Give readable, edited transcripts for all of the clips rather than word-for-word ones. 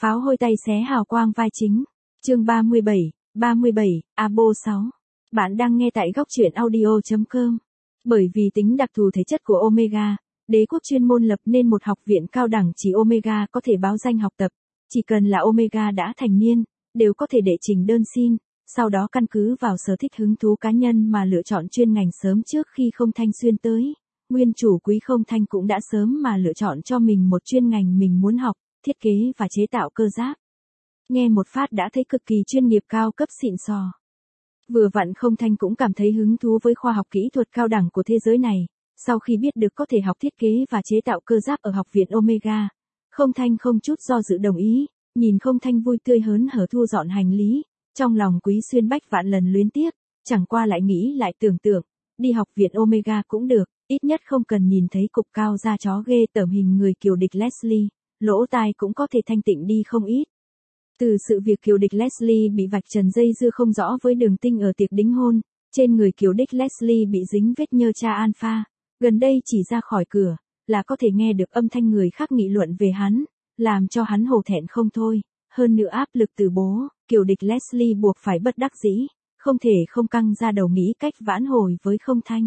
Pháo hôi tay xé hào quang vai chính. Chương 37, Abo 6. Bạn đang nghe tại góc truyện audio.com. Bởi vì tính đặc thù thể chất của Omega, đế quốc chuyên môn lập nên một học viện cao đẳng chỉ Omega có thể báo danh học tập. Chỉ cần là Omega đã thành niên, đều có thể đệ trình đơn xin, sau đó căn cứ vào sở thích hứng thú cá nhân mà lựa chọn chuyên ngành sớm trước khi Không Thanh xuyên tới. Nguyên chủ Quý Không Thanh cũng đã sớm mà lựa chọn cho mình một chuyên ngành mình muốn học, thiết kế và chế tạo cơ giáp. Nghe một phát đã thấy cực kỳ chuyên nghiệp cao cấp xịn sò. Vừa vặn Không Thanh cũng cảm thấy hứng thú với khoa học kỹ thuật cao đẳng của thế giới này, sau khi biết được có thể học thiết kế và chế tạo cơ giáp ở học viện Omega. Không Thanh không chút do dự đồng ý, nhìn Không Thanh vui tươi hớn hở thu dọn hành lý, trong lòng Quý Xuyên Bách vạn lần luyến tiếc, chẳng qua lại nghĩ lại tưởng tượng, đi học viện Omega cũng được, ít nhất không cần nhìn thấy cục cao da chó ghê tởm hình người kiều địch Leslie, lỗ tai cũng có thể thanh tịnh đi không ít. Từ sự việc kiều địch Leslie bị vạch trần dây dưa không rõ với Đường Tinh ở tiệc đính hôn, trên người kiều địch Leslie bị dính vết nhơ cha alpha, gần đây chỉ ra khỏi cửa, là có thể nghe được âm thanh người khác nghị luận về hắn, làm cho hắn hổ thẹn không thôi, hơn nữa áp lực từ bố, kiều địch Leslie buộc phải bất đắc dĩ, không thể không căng ra đầu nghĩ cách vãn hồi với Không Thanh.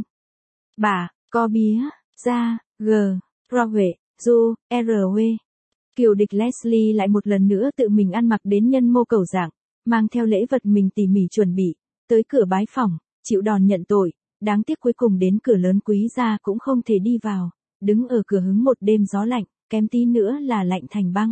Bà, co bía, ra, g, rowe, du, rw. Kiều địch Leslie lại một lần nữa tự mình ăn mặc đến nhân mô cầu dạng, mang theo lễ vật mình tỉ mỉ chuẩn bị, tới cửa bái phỏng, chịu đòn nhận tội, đáng tiếc cuối cùng đến cửa lớn Quý gia cũng không thể đi vào, đứng ở cửa hứng một đêm gió lạnh, kém tí nữa là lạnh thành băng.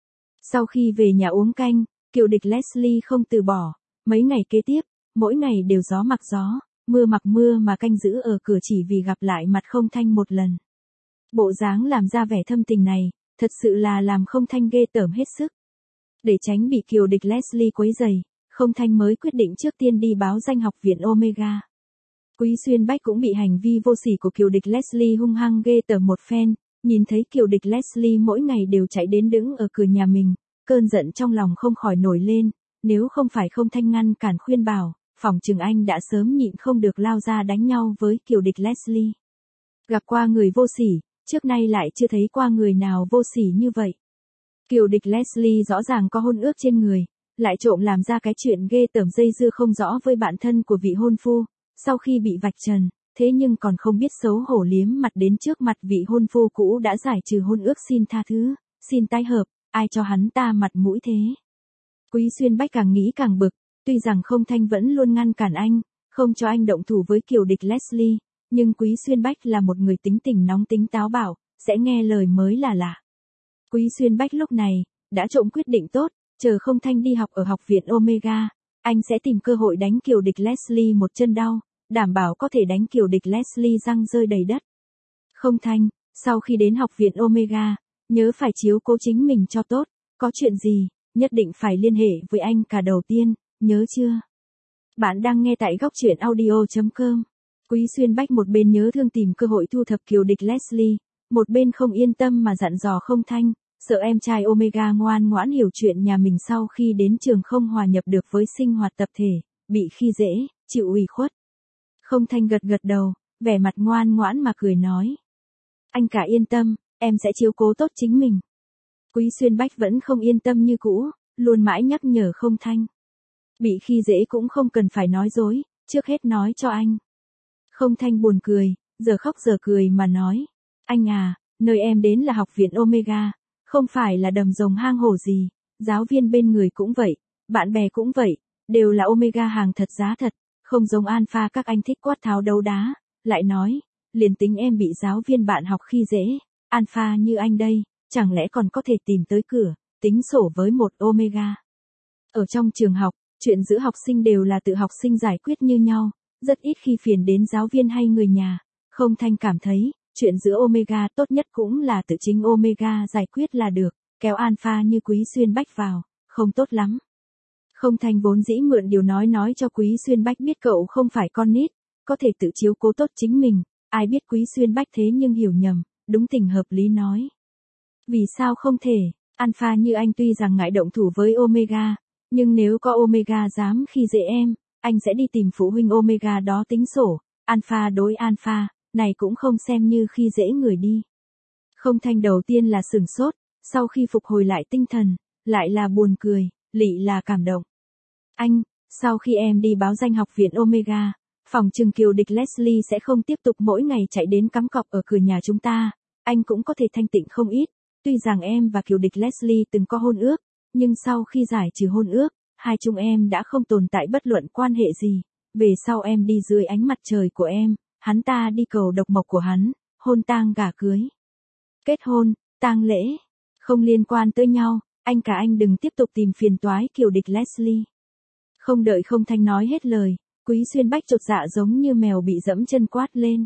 Sau khi về nhà uống canh, kiều địch Leslie không từ bỏ, mấy ngày kế tiếp, mỗi ngày đều gió mặc gió, mưa mặc mưa mà canh giữ ở cửa chỉ vì gặp lại mặt Không Thanh một lần. Bộ dáng làm ra vẻ thâm tình này, thật sự là làm Không Thanh ghê tởm hết sức. Để tránh bị kiều địch Leslie quấy rầy, Không Thanh mới quyết định trước tiên đi báo danh học viện Omega. Quý Xuyên Bách cũng bị hành vi vô sỉ của kiều địch Leslie hung hăng ghê tởm một phen, nhìn thấy kiều địch Leslie mỗi ngày đều chạy đến đứng ở cửa nhà mình, cơn giận trong lòng không khỏi nổi lên, nếu không phải Không Thanh ngăn cản khuyên bảo, phỏng chừng anh đã sớm nhịn không được lao ra đánh nhau với kiều địch Leslie. Gặp qua người vô sỉ, trước nay lại chưa thấy qua người nào vô sỉ như vậy. Kiều địch Leslie rõ ràng có hôn ước trên người, lại trộm làm ra cái chuyện ghê tởm dây dưa không rõ với bạn thân của vị hôn phu, sau khi bị vạch trần, thế nhưng còn không biết xấu hổ liếm mặt đến trước mặt vị hôn phu cũ đã giải trừ hôn ước xin tha thứ, xin tái hợp, ai cho hắn ta mặt mũi thế. Quý Xuyên Bách càng nghĩ càng bực, tuy rằng Không Thanh vẫn luôn ngăn cản anh, không cho anh động thủ với kiều địch Leslie, nhưng Quý Xuyên Bách là một người tính tình nóng tính táo bạo, sẽ nghe lời mới là lạ. Quý Xuyên Bách lúc này, đã trộm quyết định tốt, chờ Không Thanh đi học ở học viện Omega, anh sẽ tìm cơ hội đánh kiều địch Leslie một chân đau, đảm bảo có thể đánh kiều địch Leslie răng rơi đầy đất. Không Thanh, sau khi đến học viện Omega, nhớ phải chiếu cố chính mình cho tốt, có chuyện gì, nhất định phải liên hệ với anh cả đầu tiên, nhớ chưa? Bạn đang nghe tại góc truyện audio.com. Quý Xuyên Bách một bên nhớ thương tìm cơ hội thu thập kiều địch Leslie, một bên không yên tâm mà dặn dò Không Thanh, sợ em trai Omega ngoan ngoãn hiểu chuyện nhà mình sau khi đến trường không hòa nhập được với sinh hoạt tập thể, bị khi dễ, chịu ủy khuất. Không Thanh gật gật đầu, vẻ mặt ngoan ngoãn mà cười nói. Anh cả yên tâm, em sẽ chiếu cố tốt chính mình. Quý Xuyên Bách vẫn không yên tâm như cũ, luôn mãi nhắc nhở Không Thanh. Bị khi dễ cũng không cần phải nói dối, trước hết nói cho anh. Không Thanh buồn cười, giờ khóc giờ cười mà nói. Anh à, nơi em đến là học viện Omega, không phải là đầm rồng hang hổ gì, giáo viên bên người cũng vậy, bạn bè cũng vậy, đều là Omega hàng thật giá thật, không giống alpha các anh thích quát tháo đấu đá, lại nói, liền tính em bị giáo viên bạn học khi dễ, alpha như anh đây, chẳng lẽ còn có thể tìm tới cửa, tính sổ với một Omega. Ở trong trường học, chuyện giữa học sinh đều là tự học sinh giải quyết như nhau, rất ít khi phiền đến giáo viên hay người nhà. Không Thanh cảm thấy, chuyện giữa Omega tốt nhất cũng là tự chính Omega giải quyết là được, kéo alpha như Quý Xuyên Bách vào, không tốt lắm. Không Thanh vốn dĩ mượn điều nói cho Quý Xuyên Bách biết cậu không phải con nít, có thể tự chiếu cố tốt chính mình, ai biết Quý Xuyên Bách thế nhưng hiểu nhầm, đúng tình hợp lý nói. Vì sao không thể, alpha như anh tuy rằng ngại động thủ với Omega, nhưng nếu có Omega dám khi dễ em, anh sẽ đi tìm phụ huynh Omega đó tính sổ, alpha đối alpha, này cũng không xem như khi dễ người đi. Không Thanh đầu tiên là sửng sốt, sau khi phục hồi lại tinh thần, lại là buồn cười, lị là cảm động. Anh, sau khi em đi báo danh học viện Omega, phòng trừng kiều địch Leslie sẽ không tiếp tục mỗi ngày chạy đến cắm cọc ở cửa nhà chúng ta, anh cũng có thể thanh tịnh không ít. Tuy rằng em và kiều địch Leslie từng có hôn ước, nhưng sau khi giải trừ hôn ước, hai chúng em đã không tồn tại bất luận quan hệ gì. Về sau em đi dưới ánh mặt trời của em, hắn ta đi cầu độc mộc của hắn, hôn tang gả cưới. Kết hôn, tang lễ, không liên quan tới nhau, anh cả anh đừng tiếp tục tìm phiền toái kiều địch Leslie. Không đợi Không Thanh nói hết lời, Quý Xuyên Bách chột dạ giống như mèo bị dẫm chân quát lên.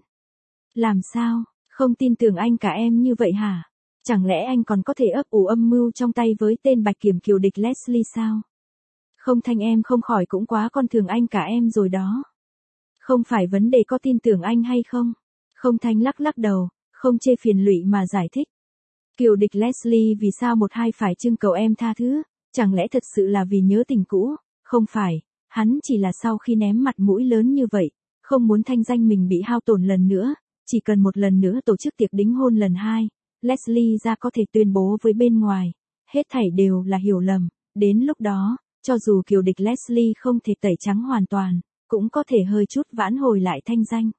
Làm sao, không tin tưởng anh cả em như vậy hả? Chẳng lẽ anh còn có thể ấp ủ âm mưu trong tay với tên bạch kiểm kiều địch Leslie sao? Không Thanh em không khỏi cũng quá coi thường anh cả em rồi đó. Không phải vấn đề có tin tưởng anh hay không. Không Thanh lắc lắc đầu, không chê phiền lụy mà giải thích. Kiều địch Leslie vì sao một hai phải trưng cầu em tha thứ, chẳng lẽ thật sự là vì nhớ tình cũ? Không phải, hắn chỉ là sau khi ném mặt mũi lớn như vậy, không muốn thanh danh mình bị hao tổn lần nữa, chỉ cần một lần nữa tổ chức tiệc đính hôn lần hai, Leslie ra có thể tuyên bố với bên ngoài, hết thảy đều là hiểu lầm, đến lúc đó, cho dù kiều địch Leslie không thể tẩy trắng hoàn toàn, cũng có thể hơi chút vãn hồi lại thanh danh.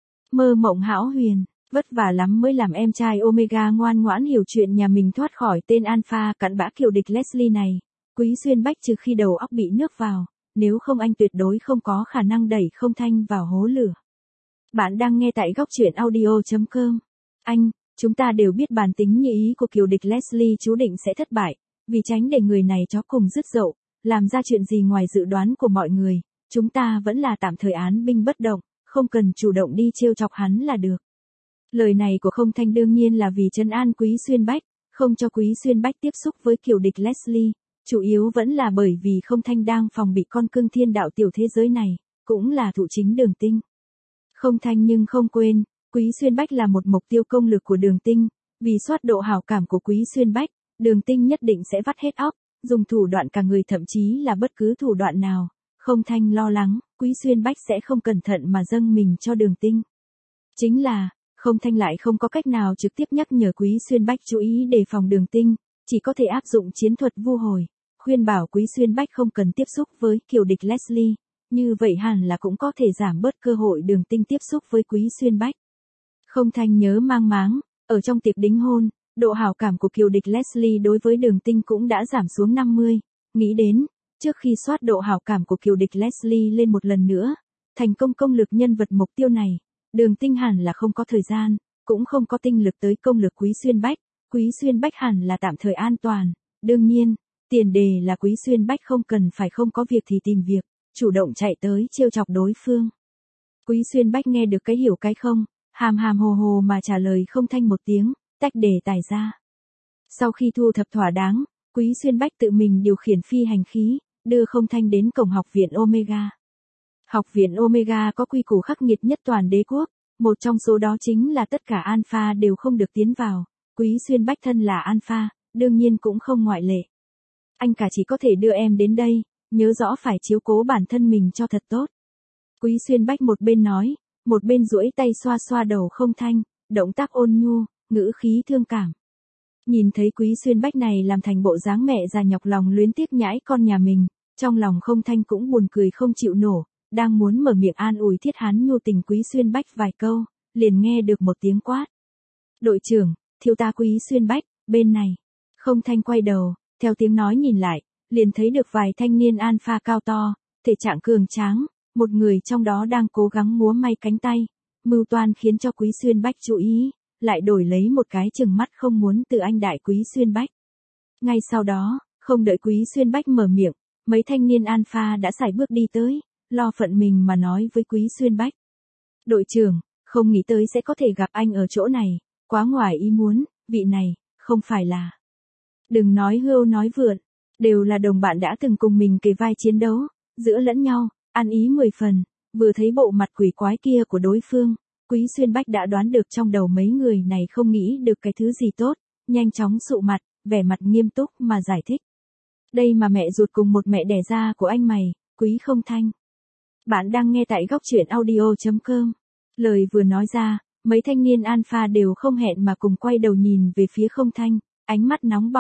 Mơ mộng hão huyền, vất vả lắm mới làm em trai Omega ngoan ngoãn hiểu chuyện nhà mình thoát khỏi tên alpha cặn bã kiều địch Leslie này. Quý Xuyên Bách trừ khi đầu óc bị nước vào, nếu không anh tuyệt đối không có khả năng đẩy Không Thanh vào hố lửa. Bạn đang nghe tại góc truyện audio.com. Anh, chúng ta đều biết bản tính như ý của kiều địch Leslie chú định sẽ thất bại, vì tránh để người này chó cùng dứt dậu, làm ra chuyện gì ngoài dự đoán của mọi người, chúng ta vẫn là tạm thời án binh bất động, không cần chủ động đi trêu chọc hắn là được. Lời này của Không Thanh đương nhiên là vì trấn an Quý Xuyên Bách, không cho Quý Xuyên Bách tiếp xúc với kiều địch Leslie. Chủ yếu vẫn là bởi vì Không Thanh đang phòng bị con cưng thiên đạo tiểu thế giới này, cũng là thụ chính Đường Tinh. Không Thanh nhưng không quên, Quý Xuyên Bách là một mục tiêu công lược của Đường Tinh, vì soát độ hảo cảm của Quý Xuyên Bách, Đường Tinh nhất định sẽ vắt hết óc, dùng thủ đoạn cả người thậm chí là bất cứ thủ đoạn nào. Không Thanh lo lắng, Quý Xuyên Bách sẽ không cẩn thận mà dâng mình cho Đường Tinh. Chính là, Không Thanh lại không có cách nào trực tiếp nhắc nhở Quý Xuyên Bách chú ý đề phòng Đường Tinh, chỉ có thể áp dụng chiến thuật vu hồi. Khuyên bảo Quý Xuyên Bách không cần tiếp xúc với kiều địch Leslie, như vậy hẳn là cũng có thể giảm bớt cơ hội Đường Tinh tiếp xúc với Quý Xuyên Bách. Không Thanh nhớ mang máng, ở trong tiệc đính hôn, độ hảo cảm của kiều địch Leslie đối với Đường Tinh cũng đã giảm xuống 50, nghĩ đến, trước khi soát độ hảo cảm của kiều địch Leslie lên một lần nữa, thành công công lực nhân vật mục tiêu này, Đường Tinh hẳn là không có thời gian, cũng không có tinh lực tới công lực Quý Xuyên Bách, Quý Xuyên Bách hẳn là tạm thời an toàn, đương nhiên. Tiền đề là Quý Xuyên Bách không cần phải không có việc thì tìm việc, chủ động chạy tới trêu chọc đối phương. Quý Xuyên Bách nghe được cái hiểu cái không, hàm hàm hồ hồ mà trả lời Không Thanh một tiếng, tách đề tài ra. Sau khi thu thập thỏa đáng, Quý Xuyên Bách tự mình điều khiển phi hành khí, đưa Không Thanh đến cổng học viện Omega. Học viện Omega có quy củ khắc nghiệt nhất toàn đế quốc, một trong số đó chính là tất cả alpha đều không được tiến vào, Quý Xuyên Bách thân là alpha, đương nhiên cũng không ngoại lệ. Anh cả chỉ có thể đưa em đến đây, nhớ rõ phải chiếu cố bản thân mình cho thật tốt. Quý Xuyên Bách một bên nói, một bên duỗi tay xoa xoa đầu Không Thanh, động tác ôn nhu, ngữ khí thương cảm. Nhìn thấy Quý Xuyên Bách này làm thành bộ dáng mẹ già nhọc lòng luyến tiếc nhãi con nhà mình, trong lòng Không Thanh cũng buồn cười không chịu nổ, đang muốn mở miệng an ủi thiết hán nhu tình Quý Xuyên Bách vài câu, liền nghe được một tiếng quát. Đội trưởng, thiếu tá Quý Xuyên Bách, bên này. Không Thanh quay đầu, theo tiếng nói nhìn lại, liền thấy được vài thanh niên alpha cao to, thể trạng cường tráng, một người trong đó đang cố gắng múa may cánh tay, mưu toan khiến cho Quý Xuyên Bách chú ý, lại đổi lấy một cái chừng mắt không muốn từ anh đại Quý Xuyên Bách. Ngay sau đó, không đợi Quý Xuyên Bách mở miệng, mấy thanh niên alpha đã sải bước đi tới, lo phận mình mà nói với Quý Xuyên Bách. Đội trưởng, không nghĩ tới sẽ có thể gặp anh ở chỗ này, quá ngoài ý muốn, vị này, không phải là. Đừng nói hưu nói vượn, đều là đồng bạn đã từng cùng mình kề vai chiến đấu, giữa lẫn nhau, ăn ý 10 phần, vừa thấy bộ mặt quỷ quái kia của đối phương, Quý Xuyên Bách đã đoán được trong đầu mấy người này không nghĩ được cái thứ gì tốt, nhanh chóng sụ mặt, vẻ mặt nghiêm túc mà giải thích. Đây mà mẹ ruột cùng một mẹ đẻ ra của anh mày, Quý Không Thanh. Bạn đang nghe tại góc truyện audio.com. Lời vừa nói ra, mấy thanh niên alpha đều không hẹn mà cùng quay đầu nhìn về phía Không Thanh, ánh mắt nóng bỏng,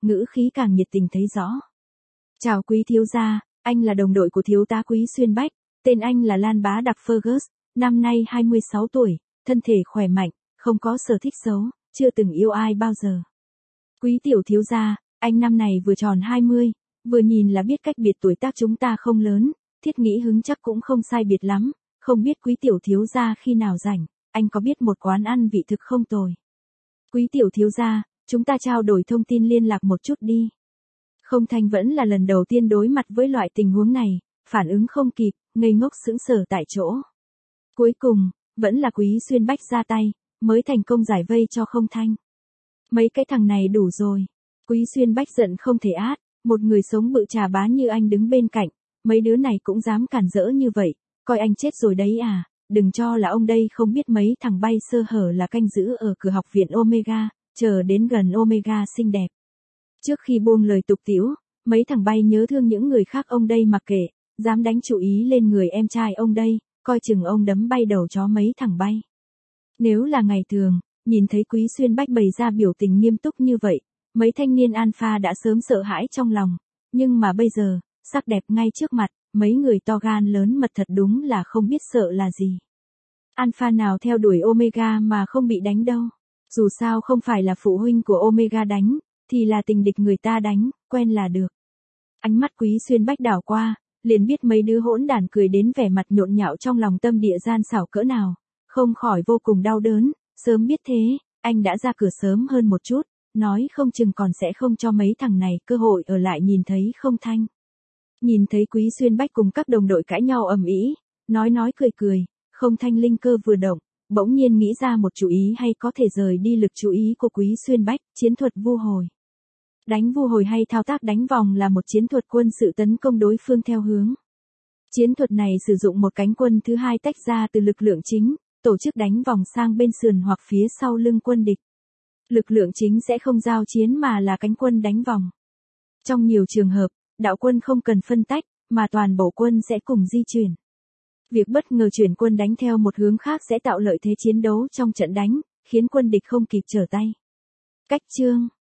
ngữ khí càng nhiệt tình thấy rõ. Chào quý thiếu gia, anh là đồng đội của thiếu tá Quý Xuyên Bách, tên anh là Lan Bá Đặc Fergus, năm nay 26 tuổi, thân thể khỏe mạnh, không có sở thích xấu, chưa từng yêu ai bao giờ. Quý tiểu thiếu gia, anh năm này vừa tròn 20, vừa nhìn là biết cách biệt tuổi tác chúng ta không lớn, thiết nghĩ hứng chắc cũng không sai biệt lắm, không biết quý tiểu thiếu gia khi nào rảnh, anh có biết một quán ăn vị thực không tồi. Quý tiểu thiếu gia, chúng ta trao đổi thông tin liên lạc một chút đi. Không Thanh vẫn là lần đầu tiên đối mặt với loại tình huống này, phản ứng không kịp, ngây ngốc sững sờ tại chỗ. Cuối cùng, vẫn là Quý Xuyên Bách ra tay, mới thành công giải vây cho Không Thanh. Mấy cái thằng này đủ rồi. Quý Xuyên Bách giận không thể át, một người sống bự trà bá như anh đứng bên cạnh, mấy đứa này cũng dám cản rỡ như vậy, coi anh chết rồi đấy à, đừng cho là ông đây không biết mấy thằng bay sơ hở là canh giữ ở cửa học viện Omega, chờ đến gần Omega xinh đẹp. Trước khi buông lời tục tĩu, mấy thằng bay nhớ thương những người khác ông đây mặc kệ, dám đánh chú ý lên người em trai ông đây, coi chừng ông đấm bay đầu chó mấy thằng bay. Nếu là ngày thường, nhìn thấy Quý Xuyên Bách bày ra biểu tình nghiêm túc như vậy, mấy thanh niên alpha đã sớm sợ hãi trong lòng, nhưng mà bây giờ, sắc đẹp ngay trước mặt, mấy người to gan lớn mật thật đúng là không biết sợ là gì. Alpha nào theo đuổi Omega mà không bị đánh đâu, dù sao không phải là phụ huynh của Omega đánh, thì là tình địch người ta đánh, quen là được. Ánh mắt Quý Xuyên Bách đảo qua, liền biết mấy đứa hỗn đản cười đến vẻ mặt nhộn nhạo trong lòng tâm địa gian xảo cỡ nào, không khỏi vô cùng đau đớn, sớm biết thế, anh đã ra cửa sớm hơn một chút, nói không chừng còn sẽ không cho mấy thằng này cơ hội ở lại nhìn thấy Không Thanh. Nhìn thấy Quý Xuyên Bách cùng các đồng đội cãi nhau ầm ĩ, nói cười cười, Không Thanh linh cơ vừa động, bỗng nhiên nghĩ ra một chủ ý hay có thể rời đi lực chú ý của Quý Xuyên Bách, chiến thuật vu hồi. Đánh vu hồi hay thao tác đánh vòng là một chiến thuật quân sự tấn công đối phương theo hướng. Chiến thuật này sử dụng một cánh quân thứ hai tách ra từ lực lượng chính, tổ chức đánh vòng sang bên sườn hoặc phía sau lưng quân địch. Lực lượng chính sẽ không giao chiến mà là cánh quân đánh vòng. Trong nhiều trường hợp, đạo quân không cần phân tách, mà toàn bộ quân sẽ cùng di chuyển. Việc bất ngờ chuyển quân đánh theo một hướng khác sẽ tạo lợi thế chiến đấu trong trận đánh, khiến quân địch không kịp trở tay. Cách chương